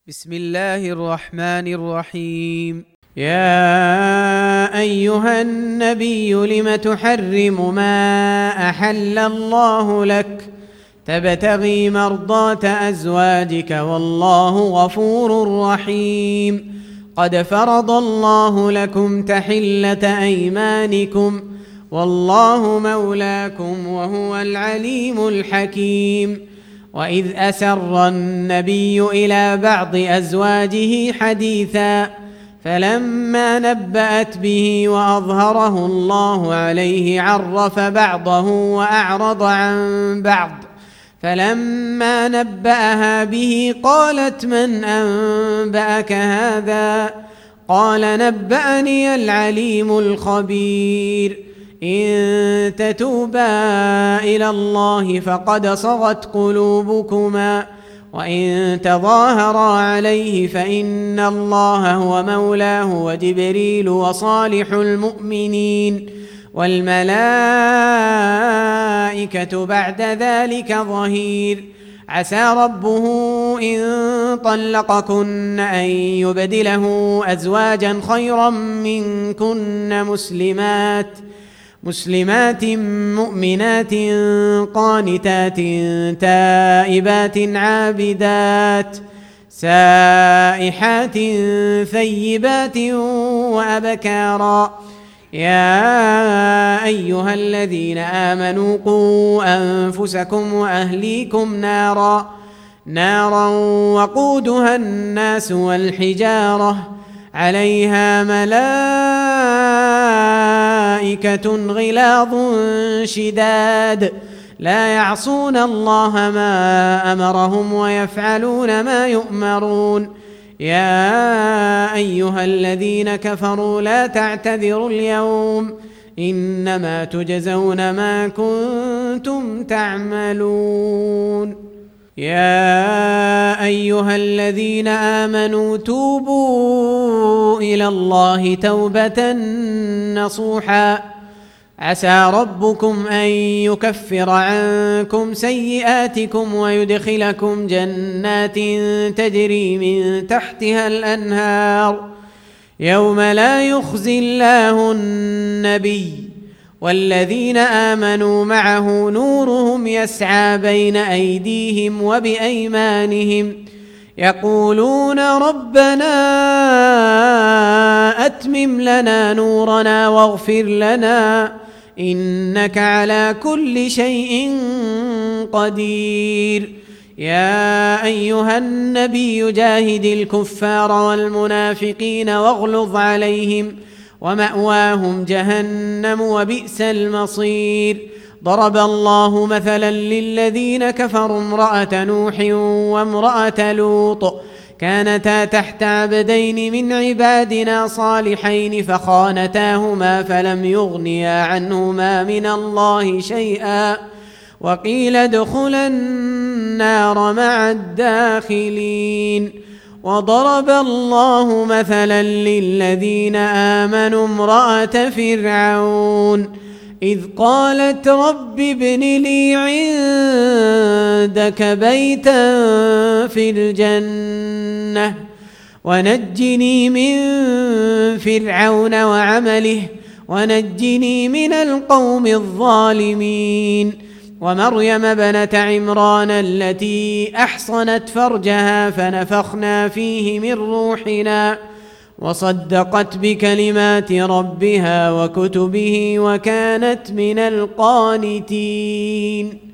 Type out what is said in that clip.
بسم الله الرحمن الرحيم. يا أيها النبي لم تحرم ما أحل الله لك تبتغي مرضات أزواجك والله غفور رحيم. قد فرض الله لكم تحلة أيمانكم والله مولاكم وهو العليم الحكيم. وإذ أسر النبي إلى بعض أزواجه حديثا فلما نبأت به وأظهره الله عليه عرف بعضه وأعرض عن بعض، فلما نبأها به قالت من أنبأك هذا؟ قال نبأني العليم الخبير. إن تتوبا إلى الله فقد صغت قلوبكما وإن تظاهرا عليه فإن الله هو مولاه وجبريل وصالح المؤمنين والملائكة بعد ذلك ظهير. عسى ربه إن طلقكن أن يبدله أزواجا خيرا منكن مسلمات مؤمنات قانتات تائبات عابدات سائحات ثيبات وأبكارا. يا أيها الذين آمنوا قوا أنفسكم وأهليكم نارا وقودها الناس والحجارة عليها ملائكة غلاظ شداد لا يعصون الله ما أمرهم ويفعلون ما يؤمرون. يا أيها الذين كفروا لا تعتذروا اليوم إنما تجزون ما كنتم تعملون. يا أيها الذين آمنوا توبوا إلى الله توبة نصوحا عسى ربكم أن يكفر عنكم سيئاتكم ويدخلكم جنات تجري من تحتها الأنهار يوم لا يخزي الله النبي والذين آمنوا معه نورهم يسعى بين أيديهم وبأيمانهم يقولون ربنا أتمم لنا نورنا واغفر لنا إنك على كل شيء قدير. يا أيها النبي جاهد الكفار والمنافقين واغلظ عليهم ومأواهم جهنم وبئس المصير. ضرب الله مثلا للذين كفروا امرأة نوح وامرأة لوط كانتا تحت عبدين من عبادنا صالحين فخانتاهما فلم يغنيا عنهما من الله شيئا وقيل ادخلا النار مع الداخلين. وضرب الله مثلا للذين آمنوا امرأة فرعون إذ قالت رب ابن لي عندك بيتا في الجنة ونجني من فرعون وعمله ونجني من القوم الظالمين. ومريم بنت عمران التي أحصنت فرجها فنفخنا فيه من روحنا وصدقت بكلمات ربها وكتبه وكانت من القانتين.